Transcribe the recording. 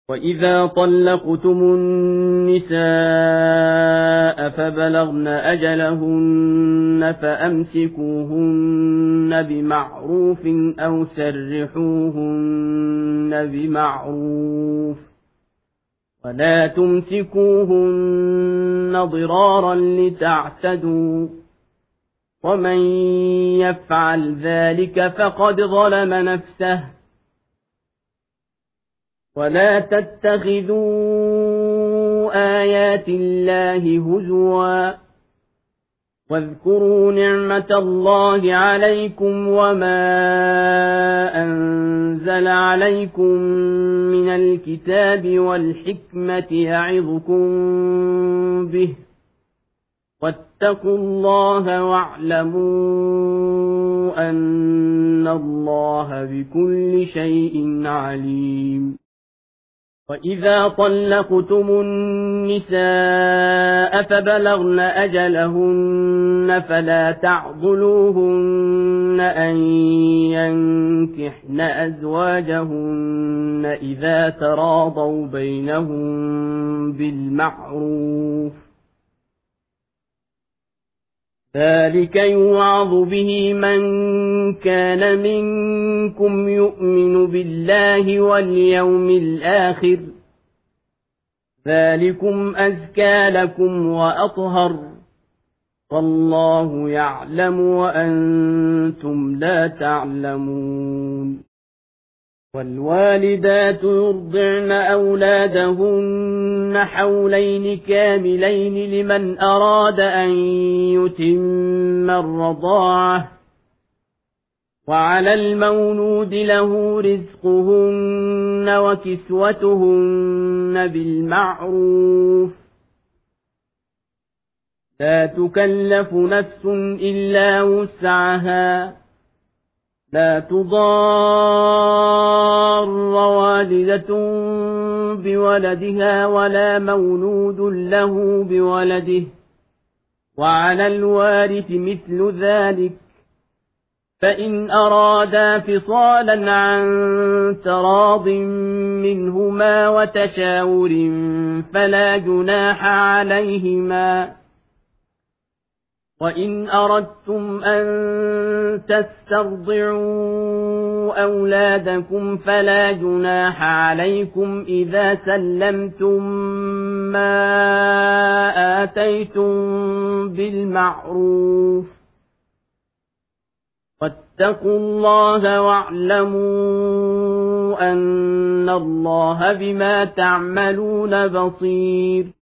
وإذا طلقتم النساء فبلغن أجلهن فأمسكوهن بمعروف أو سرحوهن بمعروف ولا تمسكوهن ضرارا لتعتدوا ومن يفعل ذلك فقد ظلم نفسه ولا تتخذوا آيات الله هزوا واذكروا نعمة الله عليكم وما أنزل عليكم من الكتاب والحكمة يعظكم به واتقوا الله واعلموا أن الله بكل شيء عليم وإذا طلقتم النساء فبلغن أجلهن فلا تعضلوهن أن ينكحن أزواجهن إذا تراضوا بينهم بالمعروف ذلك يوعظ به من كان منكم يؤمن بالله واليوم الآخر ذلكم أزكى لكم وأطهر والله يعلم وأنتم لا تعلمون والوالدات يرضعن أولادهن حولين كاملين لمن أراد أن يتم الرضاعة وعلى المولود له رزقهن وكسوتهن بالمعروف لا تكلف نفس إلا وسعها لا تضار والدة بولدها ولا مولود له بولده وعلى الوارث مثل ذلك فإن أرادا فصالا عن تراض منهما وتشاور فلا جناح عليهما وإن أردتم أن تسترضعوا أولادكم فلا جناح عليكم إذا سلمتم ما آتيتم بالمعروف واتقوا الله واعلموا أن الله بما تعملون بصير